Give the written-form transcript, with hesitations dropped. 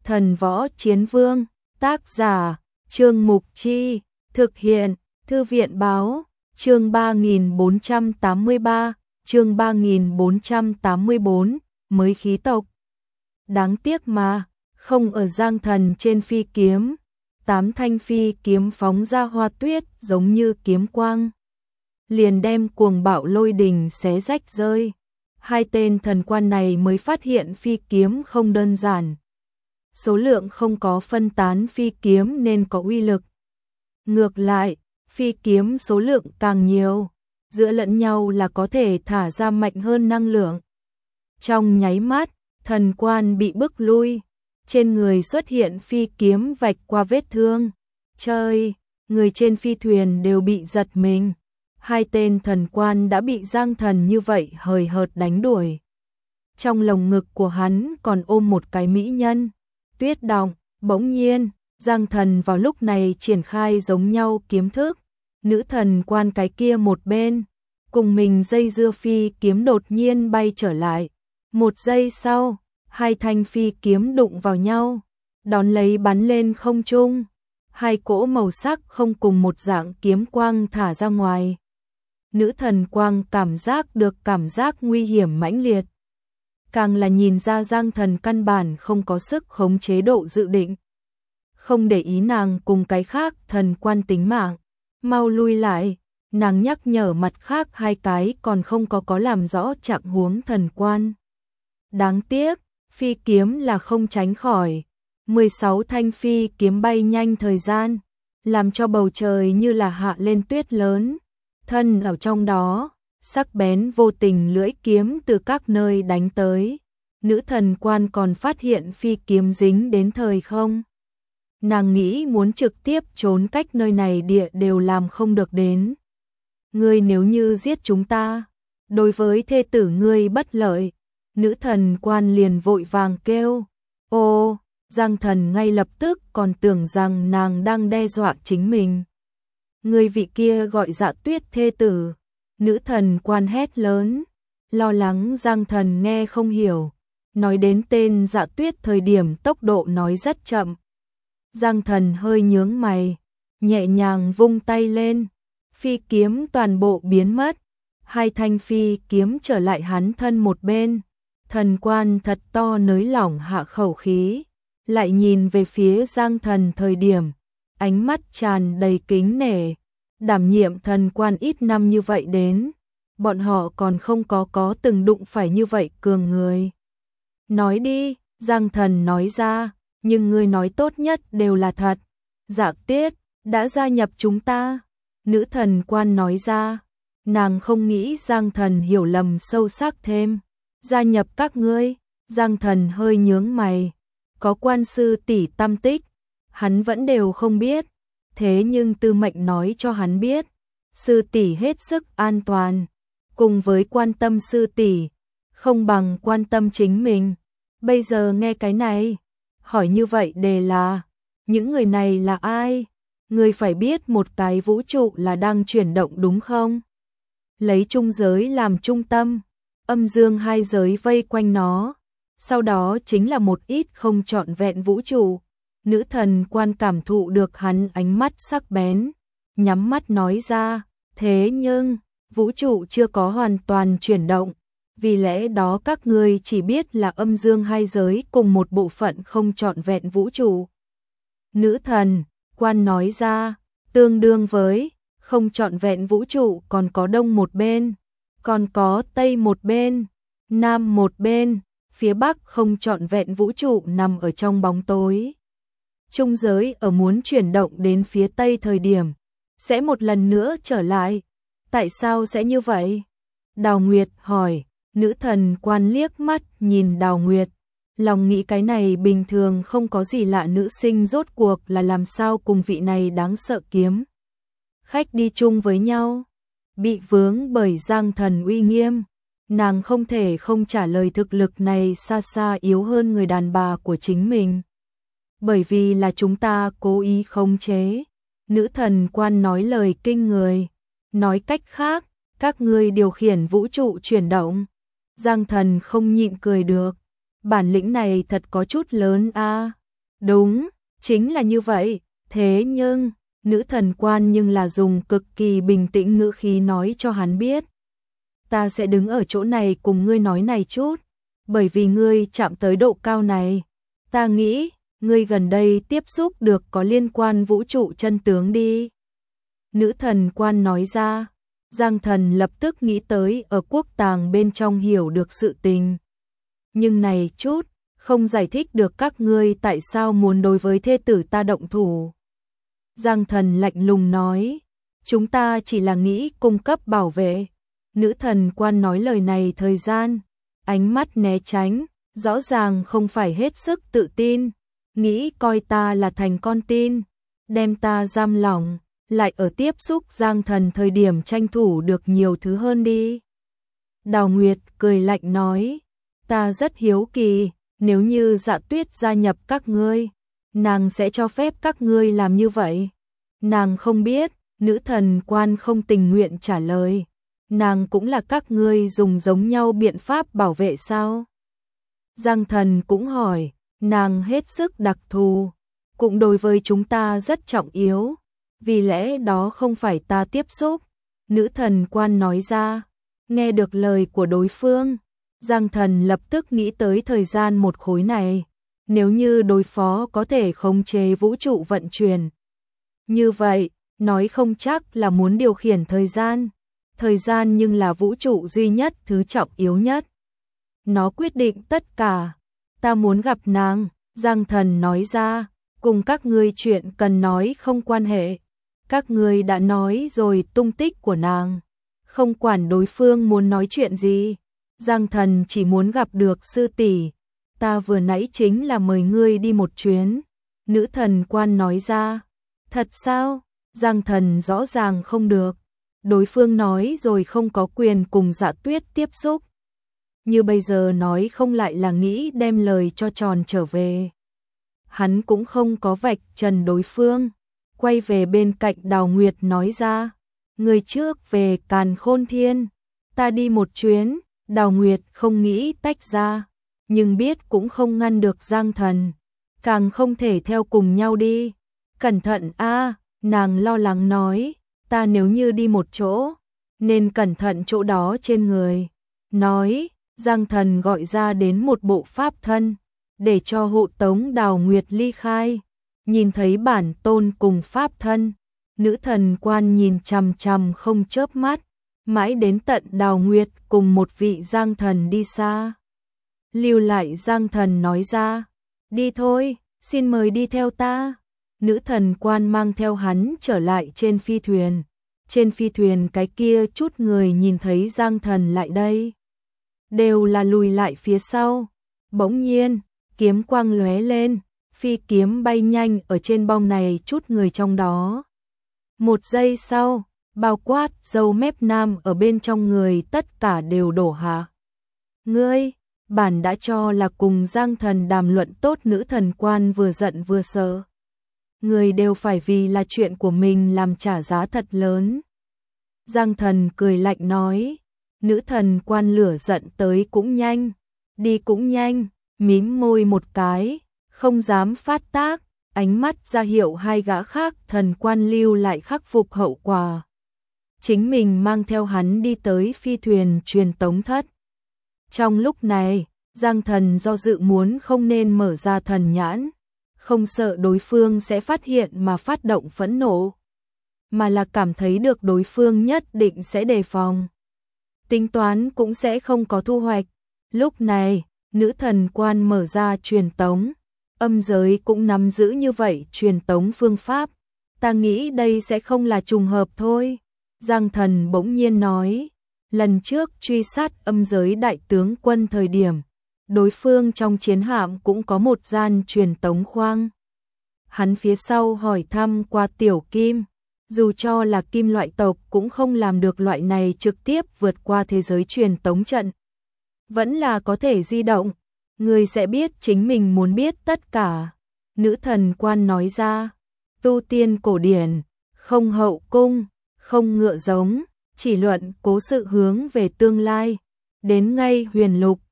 Thần Võ Chiến Vương, tác giả, Trương Mục Chi, thực hiện, Thư viện báo, chương 3483, chương 3484, mới khí tộc. Đáng tiếc mà, không ở Giang Thần trên phi kiếm, 8 thanh phi kiếm phóng ra hoa tuyết giống như kiếm quang. Liền đem cuồng bạo lôi đình xé rách rơi. Hai tên thần quan này mới phát hiện phi kiếm không đơn giản. Số lượng không có phân tán phi kiếm nên có uy lực. Ngược lại, phi kiếm số lượng càng nhiều, giữa lẫn nhau là có thể thả ra mạnh hơn năng lượng. Trong nháy mắt, thần quan bị bức lui, trên người xuất hiện phi kiếm vạch qua vết thương. Trời, người trên phi thuyền đều bị giật mình. Hai tên thần quan đã bị Giang Thần như vậy hời hợt đánh đuổi. Trong lồng ngực của hắn còn ôm một cái mỹ nhân. Tuyết Động, bỗng nhiên, Giang Thần vào lúc này triển khai giống nhau kiếm thức. Nữ thần quan cái kia một bên, cùng mình dây dưa phi kiếm đột nhiên bay trở lại. Một giây sau, hai thanh phi kiếm đụng vào nhau, đón lấy bắn lên không trung. Hai cỗ màu sắc không cùng một dạng kiếm quang thả ra ngoài. Nữ thần quang cảm giác được cảm giác nguy hiểm mãnh liệt. Càng là nhìn ra Giang Thần căn bản không có sức khống chế độ dự định. Không để ý nàng cùng cái khác thần quan tính mạng. Mau lui lại, nàng nhắc nhở mặt khác hai cái còn không có làm rõ trạng huống thần quan. Đáng tiếc, phi kiếm là không tránh khỏi. 16 thanh phi kiếm bay nhanh thời gian, làm cho bầu trời như là hạ lên tuyết lớn. Thân ở trong đó, sắc bén vô tình lưỡi kiếm từ các nơi đánh tới. Nữ thần quan còn phát hiện phi kiếm dính đến thời không. Nàng nghĩ muốn trực tiếp trốn cách nơi này địa đều làm không được đến. Ngươi nếu như giết chúng ta, đối với thê tử ngươi bất lợi. Nữ thần quan liền vội vàng kêu. Ô, Giang Thần ngay lập tức còn tưởng rằng nàng đang đe dọa chính mình. Người vị kia gọi Dạ Tuyết thê tử. Nữ thần quan hét lớn, lo lắng Giang Thần nghe không hiểu. Nói đến tên Dạ Tuyết thời điểm tốc độ nói rất chậm. Giang Thần hơi nhướng mày, nhẹ nhàng vung tay lên. Phi kiếm toàn bộ biến mất. Hai thanh phi kiếm trở lại hắn thân một bên. Thần quan thật to nới lỏng hạ khẩu khí. Lại nhìn về phía Giang Thần thời điểm. Ánh mắt tràn đầy kính nể. Đảm nhiệm thần quan ít năm như vậy đến. Bọn họ còn không có từng đụng phải như vậy cường người. Nói đi, Giang Thần nói ra. Nhưng ngươi nói tốt nhất đều là thật. Dạ Tuyết đã gia nhập chúng ta. Nữ thần quan nói ra. Nàng không nghĩ Giang Thần hiểu lầm sâu sắc thêm. Gia nhập các ngươi. Giang Thần hơi nhướng mày. Có quan sư tỷ tâm tích, hắn vẫn đều không biết. Thế nhưng Tư Mệnh nói cho hắn biết. Sư tỷ hết sức an toàn. Cùng với quan tâm sư tỷ, không bằng quan tâm chính mình. Bây giờ nghe cái này, hỏi như vậy đề là, những người này là ai? Người phải biết một cái vũ trụ là đang chuyển động đúng không? Lấy trung giới làm trung tâm, âm dương hai giới vây quanh nó. Sau đó chính là một ít không trọn vẹn vũ trụ. Nữ thần quan cảm thụ được hắn ánh mắt sắc bén, nhắm mắt nói ra, thế nhưng, vũ trụ chưa có hoàn toàn chuyển động, vì lẽ đó các ngươi chỉ biết là âm dương hai giới cùng một bộ phận không trọn vẹn vũ trụ. Nữ thần quan nói ra, tương đương với, không trọn vẹn vũ trụ còn có đông một bên, còn có tây một bên, nam một bên, phía bắc không trọn vẹn vũ trụ nằm ở trong bóng tối. Trung giới ở muốn chuyển động đến phía tây thời điểm, sẽ một lần nữa trở lại. Tại sao sẽ như vậy? Đào Nguyệt hỏi. Nữ thần quan liếc mắt nhìn Đào Nguyệt. Lòng nghĩ cái này bình thường không có gì lạ, nữ sinh rốt cuộc là làm sao cùng vị này đáng sợ kiếm khách đi chung với nhau. Bị vướng bởi Giang Thần uy nghiêm, nàng không thể không trả lời thực lực này xa xa yếu hơn người đàn bà của chính mình. Bởi vì là chúng ta cố ý khống chế. Nữ thần quan nói lời kinh người. Nói cách khác, các ngươi điều khiển vũ trụ chuyển động. Giang Thần không nhịn cười được. Bản lĩnh này thật có chút lớn a. Đúng, chính là như vậy, thế nhưng, nữ thần quan nhưng là dùng cực kỳ bình tĩnh ngữ khí nói cho hắn biết. Ta sẽ đứng ở chỗ này cùng ngươi nói này chút, bởi vì ngươi chạm tới độ cao này. Ta nghĩ, ngươi gần đây tiếp xúc được có liên quan vũ trụ chân tướng đi. Nữ thần quan nói ra, Giang Thần lập tức nghĩ tới ở quốc tàng bên trong hiểu được sự tình. Nhưng này chút, không giải thích được các ngươi tại sao muốn đối với thê tử ta động thủ. Giang Thần lạnh lùng nói, chúng ta chỉ là nghĩ cung cấp bảo vệ. Nữ thần quan nói lời này thời gian, ánh mắt né tránh, rõ ràng không phải hết sức tự tin, nghĩ coi ta là thành con tin, đem ta giam lỏng, lại ở tiếp xúc Giang Thần thời điểm tranh thủ được nhiều thứ hơn đi. Đào Nguyệt cười lạnh nói, ta rất hiếu kỳ, nếu như Dạ Tuyết gia nhập các ngươi, nàng sẽ cho phép các ngươi làm như vậy. Nàng không biết, nữ thần quan không tình nguyện trả lời, nàng cũng là các ngươi dùng giống nhau biện pháp bảo vệ sao? Giang Thần cũng hỏi, nàng hết sức đặc thù, cũng đối với chúng ta rất trọng yếu, vì lẽ đó không phải ta tiếp xúc. Nữ thần quan nói ra, nghe được lời của đối phương, Giang Thần lập tức nghĩ tới thời gian một khối này, nếu như đối phó có thể khống chế vũ trụ vận chuyển. Như vậy, nói không chắc là muốn điều khiển thời gian nhưng là vũ trụ duy nhất thứ trọng yếu nhất. Nó quyết định tất cả, ta muốn gặp nàng, Giang Thần nói ra, cùng các ngươi chuyện cần nói không quan hệ. Các ngươi đã nói rồi tung tích của nàng, không quản đối phương muốn nói chuyện gì. Giang Thần chỉ muốn gặp được sư tỷ, ta vừa nãy chính là mời ngươi đi một chuyến. Nữ thần quan nói ra, thật sao? Giang Thần rõ ràng không được, đối phương nói rồi không có quyền cùng Dạ Tuyết tiếp xúc. Như bây giờ nói không lại là nghĩ đem lời cho tròn trở về. Hắn cũng không có vạch trần đối phương, quay về bên cạnh Đào Nguyệt nói ra, người trước về Càn Khôn Thiên, ta đi một chuyến. Đào Nguyệt không nghĩ tách ra, nhưng biết cũng không ngăn được Giang Thần, càng không thể theo cùng nhau đi. Cẩn thận a, nàng lo lắng nói, ta nếu như đi một chỗ, nên cẩn thận chỗ đó trên người. Nói, Giang Thần gọi ra đến một bộ pháp thân, để cho hộ tống Đào Nguyệt ly khai. Nhìn thấy bản tôn cùng pháp thân, nữ thần quan nhìn chằm chằm không chớp mắt, mãi đến tận Đào Nguyệt cùng một vị Giang Thần đi xa. Lưu lại Giang Thần nói ra, đi thôi, xin mời đi theo ta. Nữ thần quan mang theo hắn trở lại trên phi thuyền. Trên phi thuyền cái kia chút người nhìn thấy Giang Thần lại đây, đều là lùi lại phía sau. Bỗng nhiên, kiếm quang lóe lên, phi kiếm bay nhanh ở trên bong này chút người trong đó. Một giây sau, bao quát râu mép nam ở bên trong người tất cả đều đổ hạ. Ngươi, bản đã cho là cùng Giang Thần đàm luận tốt. Nữ thần quan vừa giận vừa sợ. Người đều phải vì là chuyện của mình làm trả giá thật lớn. Giang Thần cười lạnh nói, nữ thần quan lửa giận tới cũng nhanh, đi cũng nhanh, mím môi một cái, không dám phát tác, ánh mắt ra hiệu hai gã khác thần quan lưu lại khắc phục hậu quả. Chính mình mang theo hắn đi tới phi thuyền truyền tống thất. Trong lúc này, Giang Thần do dự muốn không nên mở ra thần nhãn, không sợ đối phương sẽ phát hiện mà phát động phẫn nộ, mà là cảm thấy được đối phương nhất định sẽ đề phòng. Tính toán cũng sẽ không có thu hoạch. Lúc này, nữ thần quan mở ra truyền tống, âm giới cũng nắm giữ như vậy truyền tống phương pháp. Ta nghĩ đây sẽ không là trùng hợp thôi. Giang Thần bỗng nhiên nói, lần trước truy sát âm giới đại tướng quân thời điểm, đối phương trong chiến hạm cũng có một gian truyền tống khoang. Hắn phía sau hỏi thăm qua Tiểu Kim, dù cho là kim loại tộc cũng không làm được loại này trực tiếp vượt qua thế giới truyền tống trận. Vẫn là có thể di động, người sẽ biết chính mình muốn biết tất cả. Nữ thần quan nói ra, tu tiên cổ điển, không hậu cung, không ngựa giống, chỉ luận cố sự hướng về tương lai. Đến ngay huyền lục,